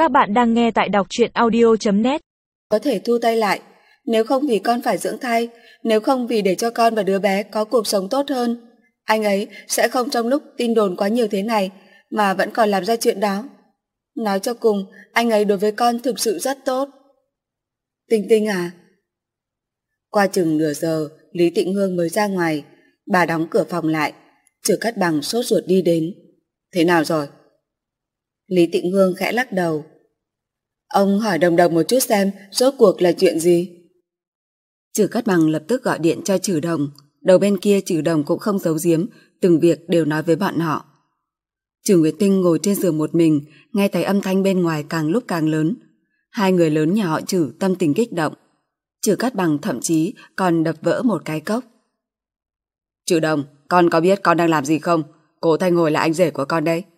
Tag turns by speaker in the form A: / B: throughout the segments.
A: Các bạn đang nghe tại đọc truyện audio.net.
B: Có thể thu tay lại, nếu không vì con phải dưỡng thai, nếu không vì để cho con và đứa bé có cuộc sống tốt hơn, anh ấy sẽ không trong lúc tin đồn quá nhiều thế này mà vẫn còn làm ra chuyện đó. Nói cho cùng, anh ấy đối với con thực sự rất tốt. Tinh Tinh à? Qua chừng nửa giờ, Lý Tịnh Hương mới ra ngoài. Bà đóng cửa phòng lại. Trừ Cát Bằng sốt ruột đi đến. Thế nào rồi? Lý Tịnh Hương khẽ lắc đầu. Ông hỏi Đồng Đồng một chút xem rốt cuộc là chuyện gì. Trừ Cát Bằng lập tức gọi điện cho Trừ Đồng. Đầu bên kia Trừ Đồng cũng không giấu giếm, từng việc đều nói với bọn họ. Trừ Nguyệt Tinh ngồi trên giường một mình, nghe thấy âm thanh bên ngoài càng lúc càng lớn. Hai người lớn nhà họ Trừ tâm tình kích động. Trừ Cát Bằng thậm chí còn đập vỡ một cái cốc. Trừ Đồng, con có biết con đang làm gì không? Cố Thanh Hồi là anh rể của con đấy.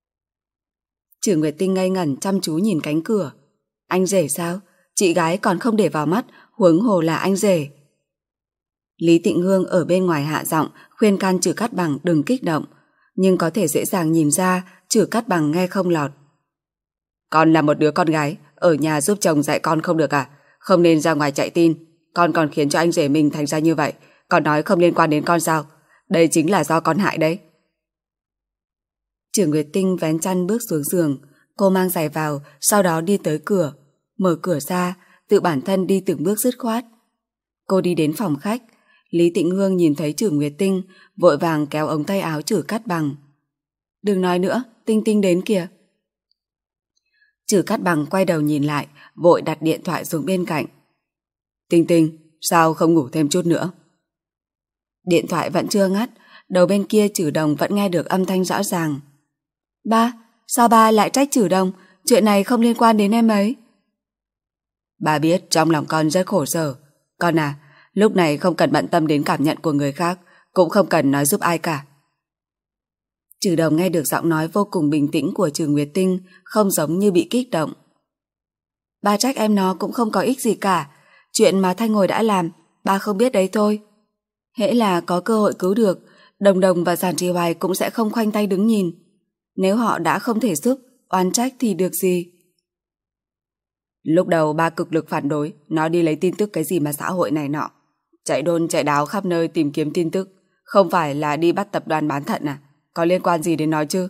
B: Trừ Nguyệt Tinh ngây ngẩn chăm chú nhìn cánh cửa. Anh rể sao? Chị gái còn không để vào mắt, huống hồ là anh rể. Lý Tịnh Hương ở bên ngoài hạ giọng khuyên can Trừ Cát Bằng đừng kích động, nhưng có thể dễ dàng nhìn ra Trừ Cát Bằng nghe không lọt. Con là một đứa con gái, ở nhà giúp chồng dạy con không được à? Không nên ra ngoài chạy tin. Con còn khiến cho anh rể mình thành ra như vậy, còn nói không liên quan đến con sao? Đây chính là do con hại đấy. Trừ Nguyệt Tinh vén chăn bước xuống giường. Cô mang giày vào, sau đó đi tới cửa, mở cửa ra, tự bản thân đi từng bước dứt khoát. Cô đi đến phòng khách. Lý Tịnh Hương nhìn thấy Trừ Nguyệt Tinh, vội vàng kéo ống tay áo Trừ Cát Bằng. Đừng nói nữa, Tinh Tinh đến kìa. Trừ Cát Bằng quay đầu nhìn lại, vội đặt điện thoại xuống bên cạnh. Tinh Tinh, sao không ngủ thêm chút nữa? Điện thoại vẫn chưa ngắt, đầu bên kia Trừ Đồng vẫn nghe được âm thanh rõ ràng. Ba, sao ba lại trách Trừ Đồng? Chuyện này không liên quan đến em ấy. Ba biết trong lòng con rất khổ sở. Con à, lúc này không cần bận tâm đến cảm nhận của người khác, cũng không cần nói giúp ai cả. Trừ Đồng nghe được giọng nói vô cùng bình tĩnh của Trừ Nguyệt Tinh, không giống như bị kích động. Ba trách em nó cũng không có ích gì cả. Chuyện mà Thanh Ngồi đã làm, ba không biết đấy thôi. Hễ là có cơ hội cứu được, Đồng Đồng và Giản Trì Hoài cũng sẽ không khoanh tay đứng nhìn. Nếu họ đã không thể giúp, oan trách thì được gì. Lúc đầu ba cực lực phản đối, nó đi lấy tin tức cái gì mà xã hội này nọ. Chạy đôn chạy đáo khắp nơi tìm kiếm tin tức. Không phải là đi bắt tập đoàn bán thận à? Có liên quan gì đến nó chứ?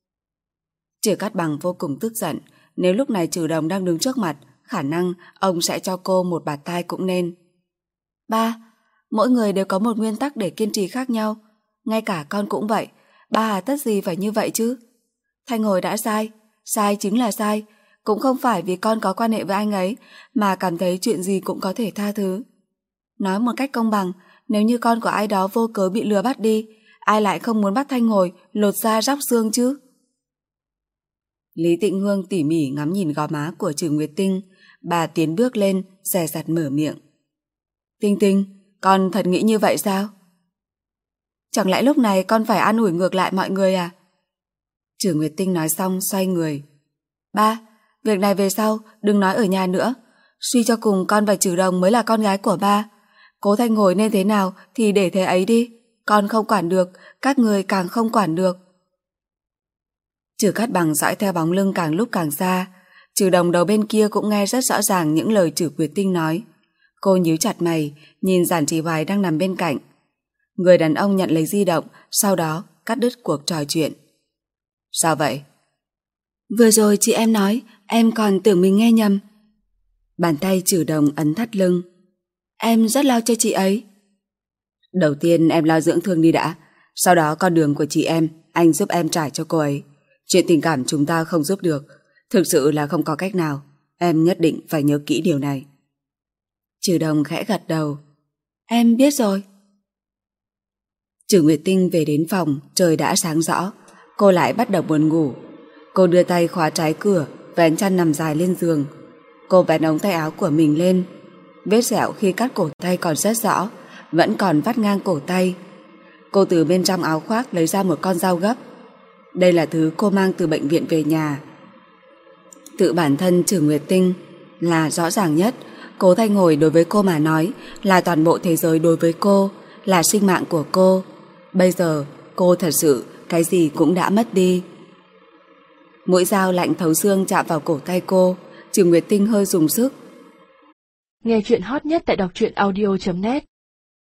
B: Trừ Cát Bằng vô cùng tức giận. Nếu lúc này Trừ Đồng đang đứng trước mặt, khả năng ông sẽ cho cô một bạt tai cũng nên. Ba, mỗi người đều có một nguyên tắc để kiên trì khác nhau. Ngay cả con cũng vậy. Ba hà tất gì phải như vậy chứ? Thanh Hồi đã sai. Sai chính là sai. Cũng không phải vì con có quan hệ với anh ấy mà cảm thấy chuyện gì cũng có thể tha thứ. Nói một cách công bằng, nếu như con của ai đó vô cớ bị lừa bắt đi, ai lại không muốn bắt Thanh Hồi lột da róc xương chứ? Lý Tịnh Hương tỉ mỉ ngắm nhìn gò má của Trừ Nguyệt Tinh. Bà tiến bước lên, dè dặt mở miệng. Tinh Tinh, con thật nghĩ như vậy sao? Chẳng lẽ lúc này con phải an ủi ngược lại mọi người à? Trừ Nguyệt Tinh nói xong xoay người. Ba, việc này về sau đừng nói ở nhà nữa. Suy cho cùng con và Trừ Đồng mới là con gái của ba. Cố Thanh Ngồi nên thế nào thì để thế ấy đi. Con không quản được, các người càng không quản được. Trừ Cát Bằng dõi theo bóng lưng càng lúc càng xa. Trừ Đồng đầu bên kia cũng nghe rất rõ ràng những lời Trừ Nguyệt Tinh nói. Cô nhíu chặt mày, nhìn Giản Trì Hoài đang nằm bên cạnh. Người đàn ông nhận lấy di động, sau đó cắt đứt cuộc trò chuyện. Sao vậy? Vừa rồi chị em nói, em còn tưởng mình nghe nhầm. Bàn tay Trừ Đồng ấn thắt lưng. Em rất lo cho chị ấy. Đầu tiên em lo dưỡng thương đi đã. Sau đó con đường của chị em, anh giúp em trải cho cô ấy. Chuyện tình cảm chúng ta không giúp được. Thực sự là không có cách nào. Em nhất định phải nhớ kỹ điều này. Trừ Đồng khẽ gật đầu. Em biết rồi. Trừ Nguyệt Tinh về đến phòng, trời đã sáng rõ. Cô lại bắt đầu buồn ngủ. Cô đưa tay khóa trái cửa, vén chăn nằm dài lên giường. Cô vén ống tay áo của mình lên. Vết sẹo khi cắt cổ tay còn rất rõ, vẫn còn vắt ngang cổ tay. Cô từ bên trong áo khoác lấy ra một con dao gấp. Đây là thứ cô mang từ bệnh viện về nhà. Tự bản thân Trừ Nguyệt Tinh là rõ ràng nhất. Cố Thanh Ngồi đối với cô mà nói là toàn bộ thế giới đối với cô, là sinh mạng của cô. Bây giờ cô thật sự cái gì cũng đã mất đi. Mũi dao lạnh thấu xương chạm vào cổ tay cô. Trừ Nguyệt Tinh hơi dùng sức.
A: Nghe chuyện hot nhất tại đọc truyện audio.net